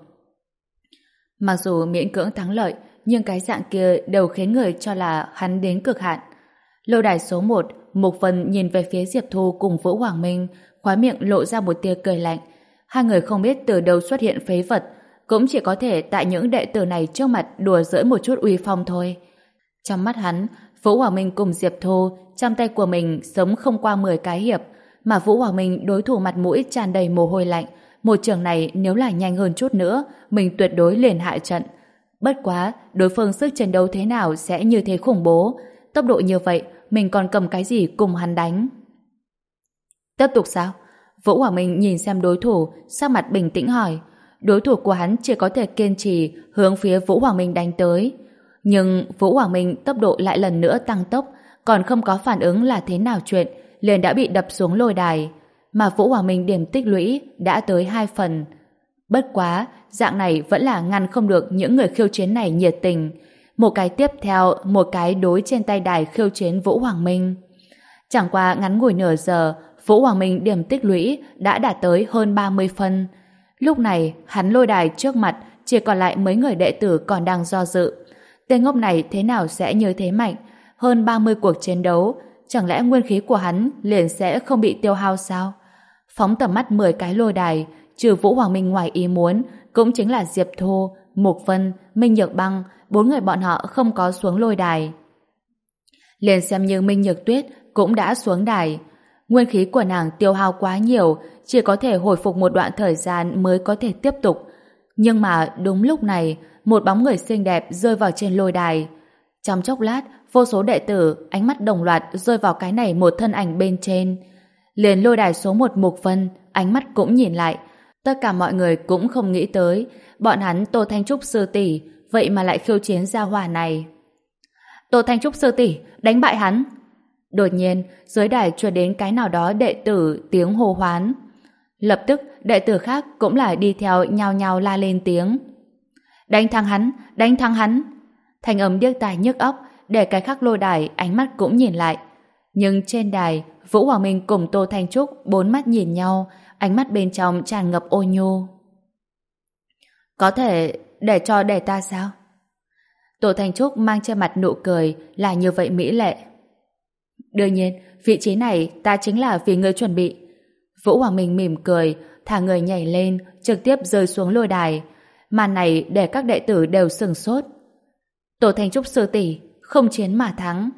Mặc dù miễn cưỡng thắng lợi, nhưng cái dạng kia đều khiến người cho là hắn đến cực hạn. Lôi đài số một, Mục Vân nhìn về phía Diệp Thu cùng Vũ Hoàng Minh, khóe miệng lộ ra một tia cười lạnh. Hai người không biết từ đâu xuất hiện phế vật, cũng chỉ có thể tại những đệ tử này trước mặt đùa giỡn một chút uy phong thôi. Trong mắt hắn, Vũ Hoàng Minh cùng Diệp Thu trong tay của mình sống không qua mười cái hiệp, mà Vũ Hoàng Minh đối thủ mặt mũi tràn đầy mồ hôi lạnh. Một trường này nếu là nhanh hơn chút nữa, mình tuyệt đối liền hại trận. Bất quá, đối phương sức chiến đấu thế nào sẽ như thế khủng bố. Tốc độ như vậy, mình còn cầm cái gì cùng hắn đánh? Tiếp tục sao? Vũ Hoàng Minh nhìn xem đối thủ, sắc mặt bình tĩnh hỏi. Đối thủ của hắn chỉ có thể kiên trì hướng phía Vũ Hoàng Minh đánh tới. Nhưng Vũ Hoàng Minh tốc độ lại lần nữa tăng tốc, còn không có phản ứng là thế nào chuyện, liền đã bị đập xuống lôi đài. Mà Vũ Hoàng Minh điểm tích lũy đã tới hai phần. Bất quá, dạng này vẫn là ngăn không được những người khiêu chiến này nhiệt tình. Một cái tiếp theo, một cái đối trên tay đài khiêu chiến Vũ Hoàng Minh. Chẳng qua ngắn ngủi nửa giờ, Vũ Hoàng Minh điểm tích lũy đã đạt tới hơn ba mươi phân. Lúc này, hắn lôi đài trước mặt chỉ còn lại mấy người đệ tử còn đang do dự. Tên ngốc này thế nào sẽ như thế mạnh? Hơn ba mươi cuộc chiến đấu, chẳng lẽ nguyên khí của hắn liền sẽ không bị tiêu hao sao? Phóng tầm mắt mười cái lôi đài, trừ Vũ Hoàng Minh ngoài ý muốn, cũng chính là Diệp Thu, Mục Vân, Minh Nhược Băng, bốn người bọn họ không có xuống lôi đài. Liền xem như Minh Nhược Tuyết cũng đã xuống đài. Nguyên khí của nàng tiêu hao quá nhiều, chỉ có thể hồi phục một đoạn thời gian mới có thể tiếp tục. Nhưng mà đúng lúc này, một bóng người xinh đẹp rơi vào trên lôi đài. Trong chốc lát, vô số đệ tử ánh mắt đồng loạt rơi vào cái này một thân ảnh bên trên. Liền lôi đài số một Mục Vân, ánh mắt cũng nhìn lại. Tất cả mọi người cũng không nghĩ tới, bọn hắn Tô Thanh Trúc sư tỷ vậy mà lại khiêu chiến gia hỏa này. Tô Thanh Trúc sư tỷ, đánh bại hắn. Đột nhiên, dưới đài truyền đến cái nào đó đệ tử tiếng hô hoán. Lập tức, đệ tử khác cũng lại đi theo nhao nhao la lên tiếng. Đánh thắng hắn, đánh thắng hắn. Thanh âm điếc tai nhức óc, để cái khác lôi đài ánh mắt cũng nhìn lại. Nhưng trên đài, Vũ Hoàng Minh cùng Tô Thanh Trúc bốn mắt nhìn nhau, ánh mắt bên trong tràn ngập ôn nhu. Có thể để cho để ta sao? Tô Thanh Trúc mang trên mặt nụ cười là như vậy mỹ lệ. Đương nhiên, vị trí này ta chính là vì ngươi chuẩn bị. Vũ Hoàng Minh mỉm cười, thả người nhảy lên, trực tiếp rơi xuống lôi đài. Màn này để các đệ tử đều sửng sốt. Tô Thanh Trúc sư tỷ, không chiến mà thắng.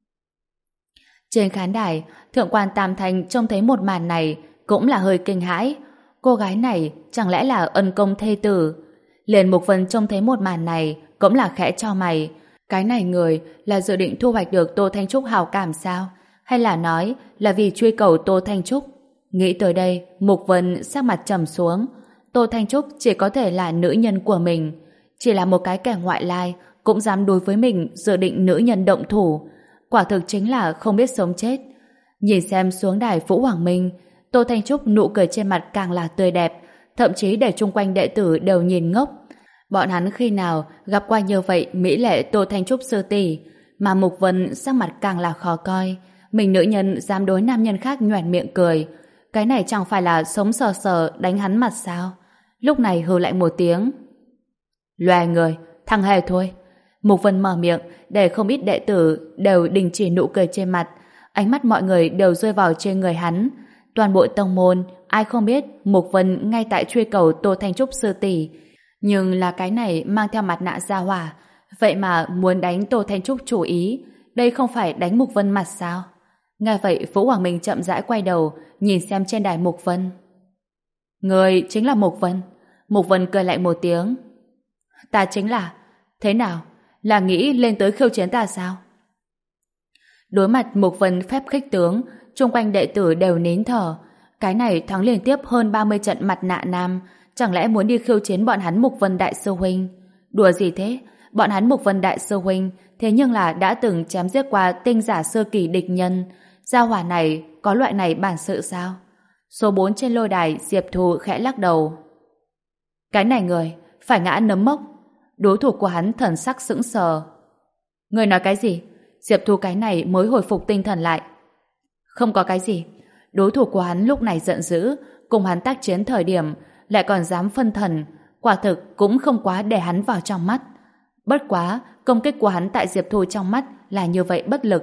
Trên khán đài, thượng quan Tam Thanh trông thấy một màn này cũng là hơi kinh hãi. Cô gái này chẳng lẽ là ân công thê tử? Liền Mục Vân trông thấy một màn này cũng là khẽ cho mày. Cái này người là dự định thu hoạch được Tô Thanh Trúc hào cảm sao? Hay là nói là vì truy cầu Tô Thanh Trúc? Nghĩ tới đây, Mục Vân sắc mặt trầm xuống. Tô Thanh Trúc chỉ có thể là nữ nhân của mình. Chỉ là một cái kẻ ngoại lai cũng dám đối với mình dự định nữ nhân động thủ. Quả thực chính là không biết sống chết. Nhìn xem xuống đài Vũ Hoàng Minh, Tô Thanh Trúc nụ cười trên mặt càng là tươi đẹp, thậm chí để chung quanh đệ tử đều nhìn ngốc. Bọn hắn khi nào gặp qua như vậy mỹ lệ Tô Thanh Trúc sư tỷ, mà Mục Vân sắc mặt càng là khó coi. Mình nữ nhân dám đối nam nhân khác nhoẻn miệng cười. Cái này chẳng phải là sống sờ sờ đánh hắn mặt sao? Lúc này hừ lại một tiếng. Loè người, thằng hề thôi. Mục Vân mở miệng để không ít đệ tử đều đình chỉ nụ cười trên mặt. Ánh mắt mọi người đều rơi vào trên người hắn. Toàn bộ tông môn, ai không biết Mục Vân ngay tại truy cầu Tô Thanh Trúc sư tỷ. Nhưng là cái này mang theo mặt nạ gia hỏa, vậy mà muốn đánh Tô Thanh Trúc chủ ý. Đây không phải đánh Mục Vân mặt sao? Nghe vậy Vũ Hoàng Minh chậm rãi quay đầu, nhìn xem trên đài Mục Vân. Người chính là Mục Vân. Mục Vân cười lại một tiếng. Ta chính là. Thế nào? Là nghĩ lên tới khiêu chiến ta sao? Đối mặt Mục Vân phép khích tướng, chung quanh đệ tử đều nín thở. Cái này thắng liên tiếp hơn ba mươi trận mặt nạ nam, chẳng lẽ muốn đi khiêu chiến bọn hắn Mục Vân đại sư huynh? Đùa gì thế? Bọn hắn Mục Vân đại sư huynh thế nhưng là đã từng chém giết qua tinh giả sơ kỳ địch nhân. Gia hỏa này có loại này bản sự sao? Số bốn trên lôi đài Diệp Thu khẽ lắc đầu. Cái này người phải ngã nấm mốc. Đối thủ của hắn thần sắc sững sờ. Người nói cái gì? Diệp Thu cái này mới hồi phục tinh thần lại. Không có cái gì. Đối thủ của hắn lúc này giận dữ, cùng hắn tác chiến thời điểm lại còn dám phân thần, quả thực cũng không quá để hắn vào trong mắt. Bất quá, công kích của hắn tại Diệp Thu trong mắt là như vậy bất lực.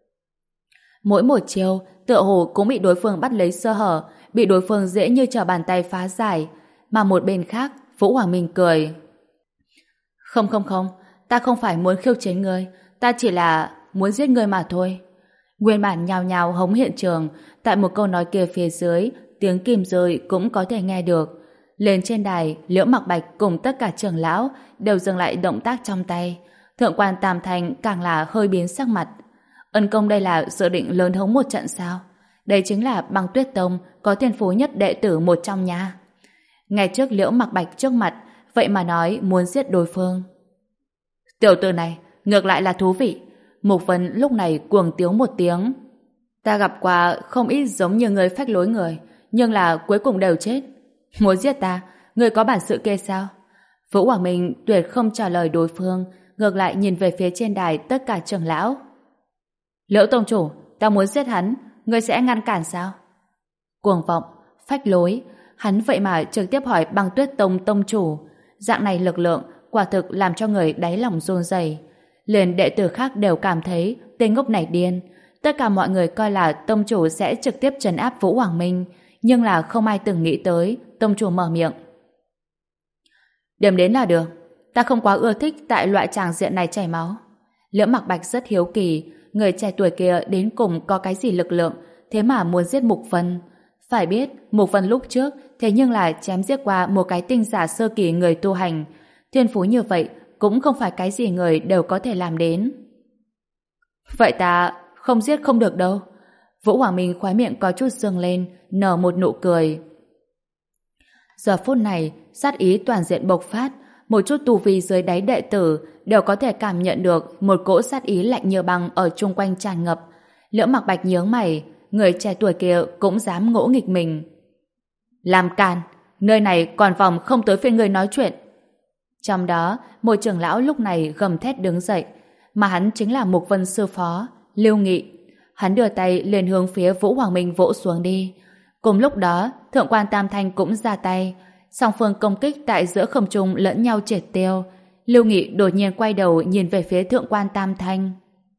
Mỗi một chiêu, tựa hồ cũng bị đối phương bắt lấy sơ hở, bị đối phương dễ như trở bàn tay phá giải. Mà một bên khác, Vũ Hoàng Minh cười. Không không không, ta không phải muốn khiêu chiến ngươi, ta chỉ là muốn giết ngươi mà thôi. Nguyên bản nhào nhào hống hiện trường, tại một câu nói kia phía dưới, tiếng kim rơi cũng có thể nghe được. Lên trên đài, Liễu Mặc Bạch cùng tất cả trưởng lão đều dừng lại động tác trong tay. Thượng quan Tam Thanh càng là hơi biến sắc mặt. Ân công đây là dự định lớn hống một trận sao? Đây chính là Băng Tuyết Tông có thiên phú nhất đệ tử một trong nhà. Ngay trước Liễu Mặc Bạch trước mặt, vậy mà nói muốn giết đối phương. Tiểu tử này, ngược lại là thú vị. Mục Vân lúc này cuồng tiếu một tiếng. Ta gặp qua không ít giống như người phách lối người, nhưng là cuối cùng đều chết. Muốn giết ta, người có bản sự kia sao? Vũ Hoàng Minh tuyệt không trả lời đối phương, ngược lại nhìn về phía trên đài tất cả trưởng lão. Liễu tông chủ, ta muốn giết hắn, ngươi sẽ ngăn cản sao? Cuồng vọng, phách lối, hắn vậy mà trực tiếp hỏi Băng Tuyết Tông tông chủ. Dạng này lực lượng quả thực làm cho người đáy lòng run rẩy. Liền đệ tử khác đều cảm thấy tên ngốc này điên. Tất cả mọi người coi là tông chủ sẽ trực tiếp trấn áp Vũ Hoàng Minh, nhưng là không ai từng nghĩ tới tông chủ mở miệng. Điểm đến là được, ta không quá ưa thích tại loại tràng diện này chảy máu. Liễu Mặc Bạch rất hiếu kỳ, người trẻ tuổi kia đến cùng có cái gì lực lượng, thế mà muốn giết Mục Vân. Phải biết, Mục Vân lúc trước thế nhưng là chém giết qua một cái tinh giả sơ kỳ người tu hành. Thiên phú như vậy cũng không phải cái gì người đều có thể làm đến. Vậy ta không giết không được đâu. Vũ Hoàng Minh khóe miệng có chút dương lên, nở một nụ cười. Giờ phút này, sát ý toàn diện bộc phát, một chút tu vi dưới đáy đệ tử đều có thể cảm nhận được một cỗ sát ý lạnh như băng ở chung quanh tràn ngập. Liễu Mặc Bạch nhướng mày, người trẻ tuổi kia cũng dám ngỗ nghịch mình. Làm càn, nơi này còn vòng không tới phiên người nói chuyện. Trong đó, một trưởng lão lúc này gầm thét đứng dậy, mà hắn chính là Mục Vân sư phó, Lưu Nghị. Hắn đưa tay lên hướng phía Vũ Hoàng Minh vỗ xuống đi. Cùng lúc đó, Thượng quan Tam Thanh cũng ra tay, song phương công kích tại giữa không trung lẫn nhau triệt tiêu. Lưu Nghị đột nhiên quay đầu nhìn về phía Thượng quan Tam Thanh.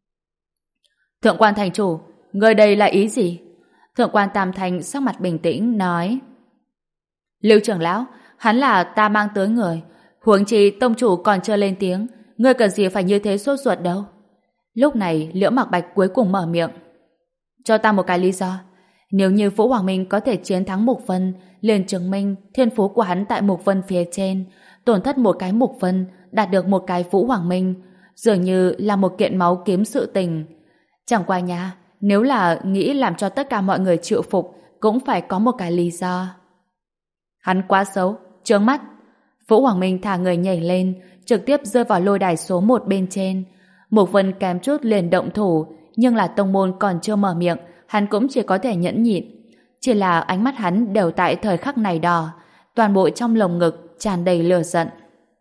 Thượng quan thành chủ, người đây là ý gì? Thượng quan Tam Thanh sắc mặt bình tĩnh nói: Lưu trưởng lão, hắn là ta mang tới người, huống chi tông chủ còn chưa lên tiếng, ngươi cần gì phải như thế sốt ruột đâu. Lúc này Liễu Mặc Bạch cuối cùng mở miệng: Cho ta một cái lý do. Nếu như Vũ Hoàng Minh có thể chiến thắng Mục Vân, liền chứng minh thiên phú của hắn tại Mục Vân phía trên, tổn thất một cái Mục Vân, đạt được một cái Vũ Hoàng Minh, dường như là một kiện máu kiếm sự tình. Chẳng qua nha, nếu là nghĩ làm cho tất cả mọi người chịu phục, cũng phải có một cái lý do. Hắn quá xấu, chướng mắt. Vũ Hoàng Minh thả người nhảy lên, trực tiếp rơi vào lôi đài số một bên trên. Mục Vân kém chút liền động thủ, nhưng là tông môn còn chưa mở miệng, hắn cũng chỉ có thể nhẫn nhịn. Chỉ là ánh mắt hắn đều tại thời khắc này đỏ, toàn bộ trong lồng ngực tràn đầy lửa giận.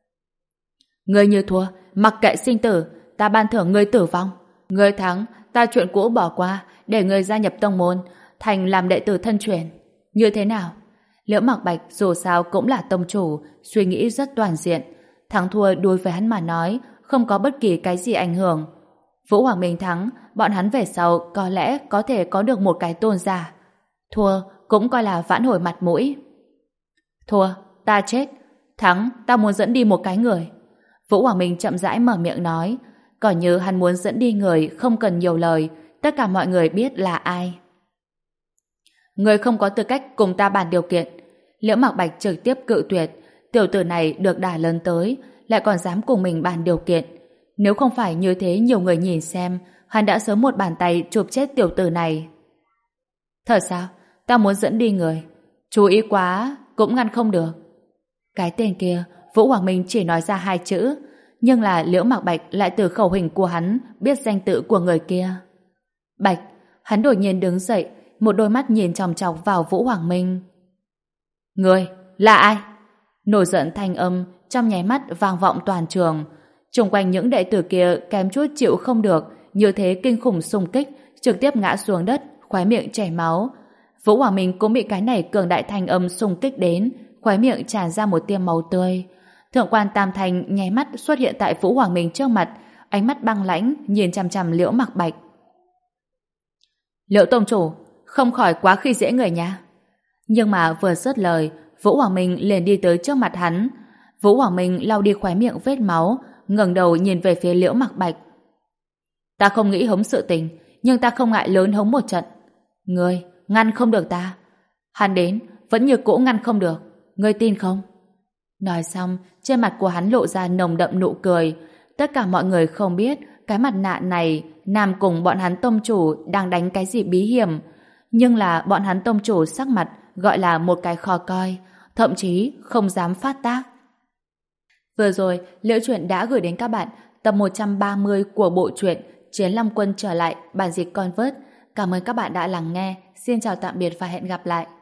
Ngươi như thua, mặc kệ sinh tử, ta ban thưởng ngươi tử vong. Ngươi thắng, ta chuyện cũ bỏ qua, để ngươi gia nhập tông môn, thành làm đệ tử thân truyền. Như thế nào? Liễu Mặc Bạch dù sao cũng là tông chủ, suy nghĩ rất toàn diện. Thắng thua đối với hắn mà nói, không có bất kỳ cái gì ảnh hưởng. Vũ Hoàng Minh thắng, bọn hắn về sau có lẽ có thể có được một cái tôn giả. Thua cũng coi là vãn hồi mặt mũi. Thua, ta chết. Thắng, ta muốn dẫn đi một cái người. Vũ Hoàng Minh chậm rãi mở miệng nói, còn như hắn muốn dẫn đi người không cần nhiều lời, tất cả mọi người biết là ai. Người không có tư cách cùng ta bàn điều kiện. Liễu Mặc Bạch trực tiếp cự tuyệt. Tiểu tử này được đả lớn tới, lại còn dám cùng mình bàn điều kiện. Nếu không phải như thế nhiều người nhìn xem, hắn đã sớm một bàn tay chụp chết tiểu tử này. Thật sao? Ta muốn dẫn đi người. Chú ý quá, cũng ngăn không được. Cái tên kia, Vũ Hoàng Minh chỉ nói ra hai chữ, nhưng là Liễu Mặc Bạch lại từ khẩu hình của hắn biết danh tự của người kia. Bạch, hắn đột nhiên đứng dậy, một đôi mắt nhìn chòng chọc vào Vũ Hoàng Minh. Người, là ai? Nổi giận thanh âm trong nháy mắt vang vọng toàn trường. Xung quanh những đệ tử kia kém chút chịu không được, như thế kinh khủng xung kích, trực tiếp ngã xuống đất, khóe miệng chảy máu. Vũ Hoàng Minh cũng bị cái này cường đại thanh âm xung kích đến, khóe miệng tràn ra một tia máu tươi. Thượng quan Tam Thanh nháy mắt xuất hiện tại Vũ Hoàng Minh trước mặt, ánh mắt băng lãnh nhìn chằm chằm Liễu Mặc Bạch. Liễu tông chủ, không khỏi quá khi dễ người nha. Nhưng mà vừa dứt lời, Vũ Hoàng Minh liền đi tới trước mặt hắn. Vũ Hoàng Minh lau đi khóe miệng vết máu, ngẩng đầu nhìn về phía Liễu Mặc Bạch. Ta không nghĩ hống sự tình, nhưng ta không ngại lớn hống một trận. Ngươi ngăn không được ta. Hắn đến vẫn như cũ ngăn không được. Ngươi tin không? Nói xong, trên mặt của hắn lộ ra nồng đậm nụ cười. Tất cả mọi người không biết cái mặt nạ này Nam cùng bọn hắn tông chủ đang đánh cái gì bí hiểm. Nhưng là bọn hắn tông chủ sắc mặt gọi là một cái khó coi, thậm chí không dám phát tác. Vừa rồi, Liễu Chuyện đã gửi đến các bạn tập một trăm ba mươi của bộ truyện Chiến Long Quân trở lại, bản dịch Convert. Cảm ơn các bạn đã lắng nghe. Xin chào tạm biệt và hẹn gặp lại.